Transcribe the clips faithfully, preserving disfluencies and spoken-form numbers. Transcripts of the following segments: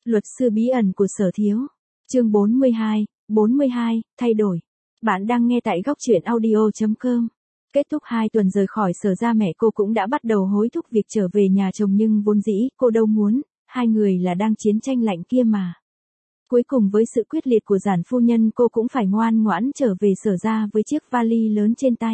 Luật sư bí ẩn của Sở Thiếu. Chương bốn mươi hai, bốn mươi hai, thay đổi. Bạn đang nghe tại góc truyện audio chấm com. Kết thúc hai tuần rời khỏi Sở ra, mẹ cô cũng đã bắt đầu hối thúc việc trở về nhà chồng, nhưng vốn dĩ cô đâu muốn, hai người là đang chiến tranh lạnh kia mà. Cuối cùng với sự quyết liệt của giản phu nhân, cô cũng phải ngoan ngoãn trở về Sở ra với chiếc vali lớn trên tay.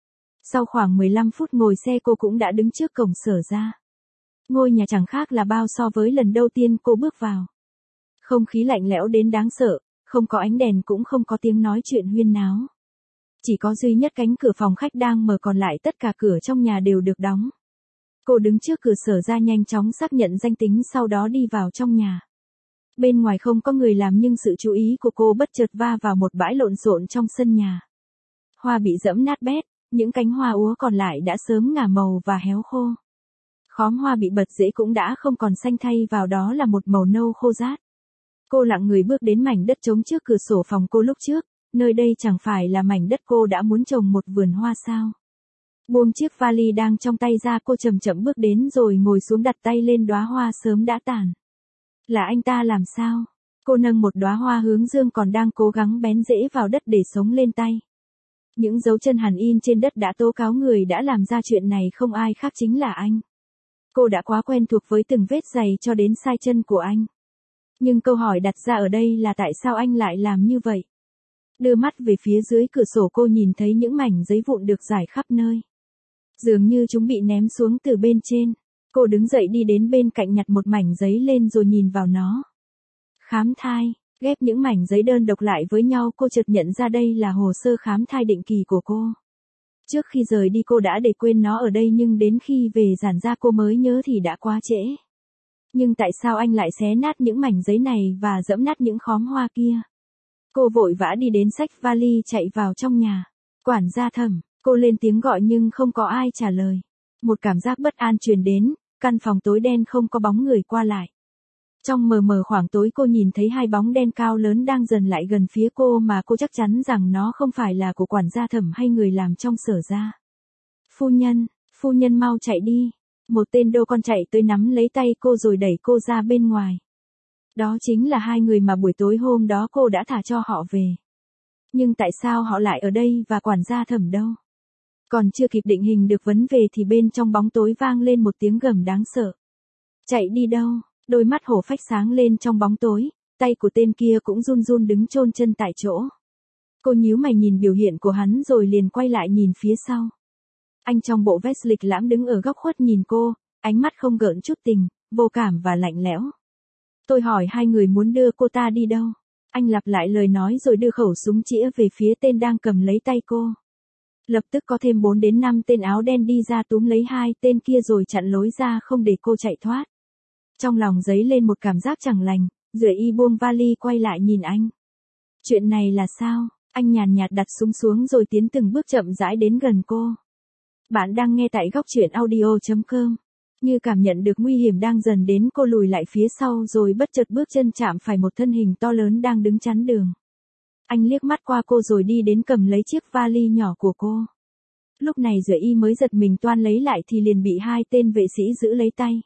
Sau khoảng mười lăm phút ngồi xe, cô cũng đã đứng trước cổng Sở ra. Ngôi nhà chẳng khác là bao so với lần đầu tiên cô bước vào. Không khí lạnh lẽo đến đáng sợ, không có ánh đèn cũng không có tiếng nói chuyện huyên náo. Chỉ có duy nhất cánh cửa phòng khách đang mở, còn lại tất cả cửa trong nhà đều được đóng. Cô đứng trước cửa Sở ra nhanh chóng xác nhận danh tính, sau đó đi vào trong nhà. Bên ngoài không có người làm, nhưng sự chú ý của cô bất chợt va vào một bãi lộn xộn trong sân nhà. Hoa bị dẫm nát bét, những cánh hoa úa còn lại đã sớm ngả màu và héo khô. Khóm hoa bị bật rễ cũng đã không còn xanh, thay vào đó là một màu nâu khô rát. Cô lặng người bước đến mảnh đất trống trước cửa sổ phòng cô lúc trước, nơi đây chẳng phải là mảnh đất cô đã muốn trồng một vườn hoa sao? Buông chiếc vali đang trong tay ra, cô chậm chậm bước đến rồi ngồi xuống, đặt tay lên đóa hoa sớm đã tàn. Là anh ta làm sao? Cô nâng một đóa hoa hướng dương còn đang cố gắng bén rễ vào đất để sống lên tay. Những dấu chân hằn in trên đất đã tố cáo người đã làm ra chuyện này không ai khác chính là anh. Cô đã quá quen thuộc với từng vết giày cho đến sai chân của anh. Nhưng câu hỏi đặt ra ở đây là tại sao anh lại làm như vậy? Đưa mắt về phía dưới cửa sổ, cô nhìn thấy những mảnh giấy vụn được rải khắp nơi. Dường như chúng bị ném xuống từ bên trên. Cô đứng dậy đi đến bên cạnh, nhặt một mảnh giấy lên rồi nhìn vào nó. Khám thai. Ghép những mảnh giấy đơn độc lại với nhau, cô chợt nhận ra đây là hồ sơ khám thai định kỳ của cô. Trước khi rời đi cô đã để quên nó ở đây, nhưng đến khi về giản ra cô mới nhớ thì đã quá trễ. Nhưng tại sao anh lại xé nát những mảnh giấy này và dẫm nát những khóm hoa kia? Cô vội vã đi đến xách vali chạy vào trong nhà. Quản gia Thẩm, cô lên tiếng gọi nhưng không có ai trả lời. Một cảm giác bất an truyền đến, căn phòng tối đen không có bóng người qua lại. Trong mờ mờ khoảng tối, cô nhìn thấy hai bóng đen cao lớn đang dần lại gần phía cô, mà cô chắc chắn rằng nó không phải là của quản gia Thẩm hay người làm trong Sở ra. Phu nhân, phu nhân mau chạy đi. Một tên đô con chạy tới nắm lấy tay cô rồi đẩy cô ra bên ngoài. Đó chính là hai người mà buổi tối hôm đó cô đã thả cho họ về. Nhưng tại sao họ lại ở đây và quản gia Thẩm đâu? Còn chưa kịp định hình được vấn đề thì bên trong bóng tối vang lên một tiếng gầm đáng sợ. Chạy đi đâu? Đôi mắt hổ phách sáng lên trong bóng tối, tay của tên kia cũng run run đứng chôn chân tại chỗ. Cô nhíu mày nhìn biểu hiện của hắn rồi liền quay lại nhìn phía sau. Anh trong bộ vest lịch lãm đứng ở góc khuất nhìn cô, ánh mắt không gợn chút tình, vô cảm và lạnh lẽo. Tôi hỏi hai người muốn đưa cô ta đi đâu? Anh lặp lại lời nói rồi đưa khẩu súng chĩa về phía tên đang cầm lấy tay cô. Lập tức có thêm bốn đến năm tên áo đen đi ra túm lấy hai tên kia rồi chặn lối ra không để cô chạy thoát. Trong lòng dấy lên một cảm giác chẳng lành, Duệ Y buông vali quay lại nhìn anh. Chuyện này là sao? Anh nhàn nhạt đặt súng xuống rồi tiến từng bước chậm rãi đến gần cô. Bạn đang nghe tại góc truyện audio chấm com. Như cảm nhận được nguy hiểm đang dần đến, cô lùi lại phía sau rồi bất chợt bước chân chạm phải một thân hình to lớn đang đứng chắn đường. Anh liếc mắt qua cô rồi đi đến cầm lấy chiếc vali nhỏ của cô. Lúc này Duệ Y mới giật mình toan lấy lại thì liền bị hai tên vệ sĩ giữ lấy tay.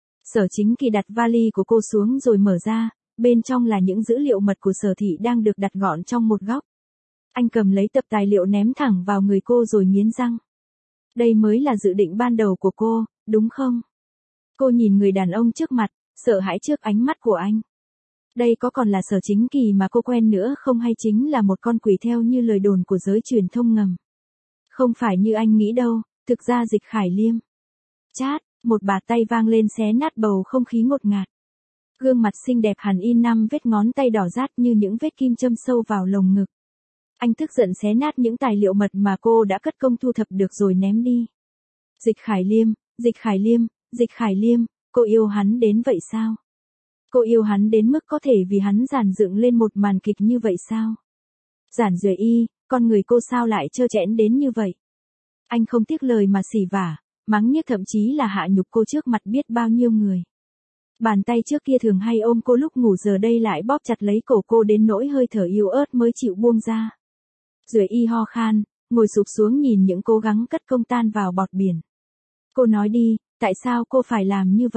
Sở Chính Kỳ đặt vali của cô xuống rồi mở ra, bên trong là những dữ liệu mật của Sở Thị đang được đặt gọn trong một góc. Anh cầm lấy tập tài liệu ném thẳng vào người cô rồi nghiến răng. Đây mới là dự định ban đầu của cô, đúng không? Cô nhìn người đàn ông trước mặt, sợ hãi trước ánh mắt của anh. Đây có còn là Sở Chính Kỳ mà cô quen nữa không, hay chính là một con quỷ theo như lời đồn của giới truyền thông ngầm? Không phải như anh nghĩ đâu, thực ra Dịch Khải Liêm. Chát, một bạt tay vang lên xé nát bầu không khí ngột ngạt. Gương mặt xinh đẹp hằn in năm vết ngón tay đỏ rát như những vết kim châm sâu vào lồng ngực. Anh tức giận xé nát những tài liệu mật mà cô đã cất công thu thập được rồi ném đi. Dịch Khải Liêm, Dịch Khải Liêm, Dịch Khải Liêm, cô yêu hắn đến vậy sao? Cô yêu hắn đến mức có thể vì hắn giàn dựng lên một màn kịch như vậy sao? Giản Duệ Y, con người cô sao lại trơ trẽn đến như vậy? Anh không tiếc lời mà xỉ vả, mắng nhiếc, thậm chí là hạ nhục cô trước mặt biết bao nhiêu người. Bàn tay trước kia thường hay ôm cô lúc ngủ giờ đây lại bóp chặt lấy cổ cô đến nỗi hơi thở yếu ớt mới chịu buông ra. Duệ Y ho khan, ngồi sụp xuống nhìn những cố gắng cất công tan vào bọt biển. Cô nói đi, tại sao cô phải làm như vậy?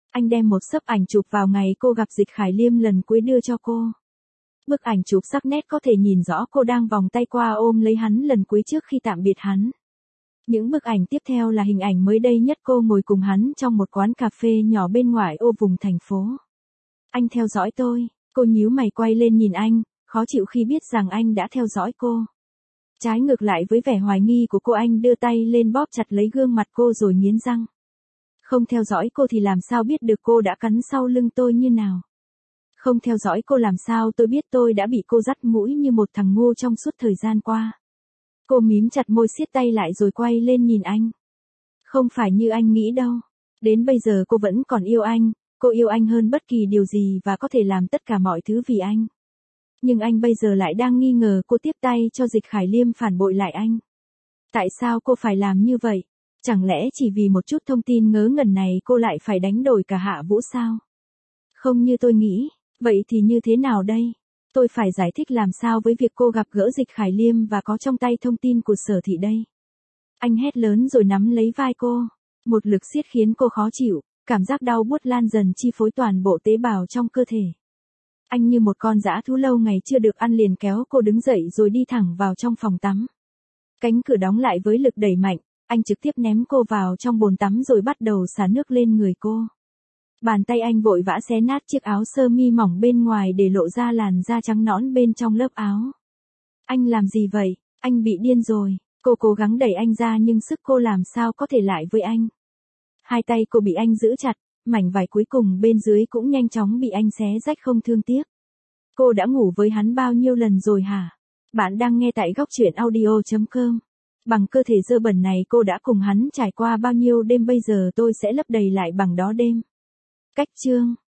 Anh đem một xấp ảnh chụp vào ngày cô gặp Dịch Khải Liêm lần cuối đưa cho cô. Bức ảnh chụp sắc nét có thể nhìn rõ cô đang vòng tay qua ôm lấy hắn lần cuối trước khi tạm biệt hắn. Những bức ảnh tiếp theo là hình ảnh mới đây nhất cô ngồi cùng hắn trong một quán cà phê nhỏ bên ngoài ô vùng thành phố. Anh theo dõi tôi, cô nhíu mày quay lên nhìn anh, khó chịu khi biết rằng anh đã theo dõi cô. Trái ngược lại với vẻ hoài nghi của cô, anh đưa tay lên bóp chặt lấy gương mặt cô rồi nghiến răng. Không theo dõi cô thì làm sao biết được cô đã cắn sau lưng tôi như nào? Không theo dõi cô làm sao tôi biết tôi đã bị cô dắt mũi như một thằng ngu trong suốt thời gian qua? Cô mím chặt môi siết tay lại rồi quay lên nhìn anh. Không phải như anh nghĩ đâu. Đến bây giờ cô vẫn còn yêu anh, cô yêu anh hơn bất kỳ điều gì và có thể làm tất cả mọi thứ vì anh. Nhưng anh bây giờ lại đang nghi ngờ cô tiếp tay cho Dịch Khải Liêm phản bội lại anh. Tại sao cô phải làm như vậy? Chẳng lẽ chỉ vì một chút thông tin ngớ ngẩn này cô lại phải đánh đổi cả Hạ Vũ sao? Không như tôi nghĩ, vậy thì như thế nào đây? Tôi phải giải thích làm sao với việc cô gặp gỡ Dịch Khải Liêm và có trong tay thông tin của Sở Thị đây? Anh hét lớn rồi nắm lấy vai cô. Một lực siết khiến cô khó chịu, cảm giác đau buốt lan dần chi phối toàn bộ tế bào trong cơ thể. Anh như một con dã thú lâu ngày chưa được ăn liền kéo cô đứng dậy rồi đi thẳng vào trong phòng tắm. Cánh cửa đóng lại với lực đẩy mạnh, anh trực tiếp ném cô vào trong bồn tắm rồi bắt đầu xả nước lên người cô. Bàn tay anh vội vã xé nát chiếc áo sơ mi mỏng bên ngoài để lộ ra làn da trắng nõn bên trong lớp áo. Anh làm gì vậy? Anh bị điên rồi. Cô cố gắng đẩy anh ra nhưng sức cô làm sao có thể lại với anh. Hai tay cô bị anh giữ chặt, mảnh vải cuối cùng bên dưới cũng nhanh chóng bị anh xé rách không thương tiếc. Cô đã ngủ với hắn bao nhiêu lần rồi hả? Bạn đang nghe tại góc truyện audio chấm com. Bằng cơ thể dơ bẩn này cô đã cùng hắn trải qua bao nhiêu đêm, bây giờ tôi sẽ lấp đầy lại bằng đó đêm. Cách chương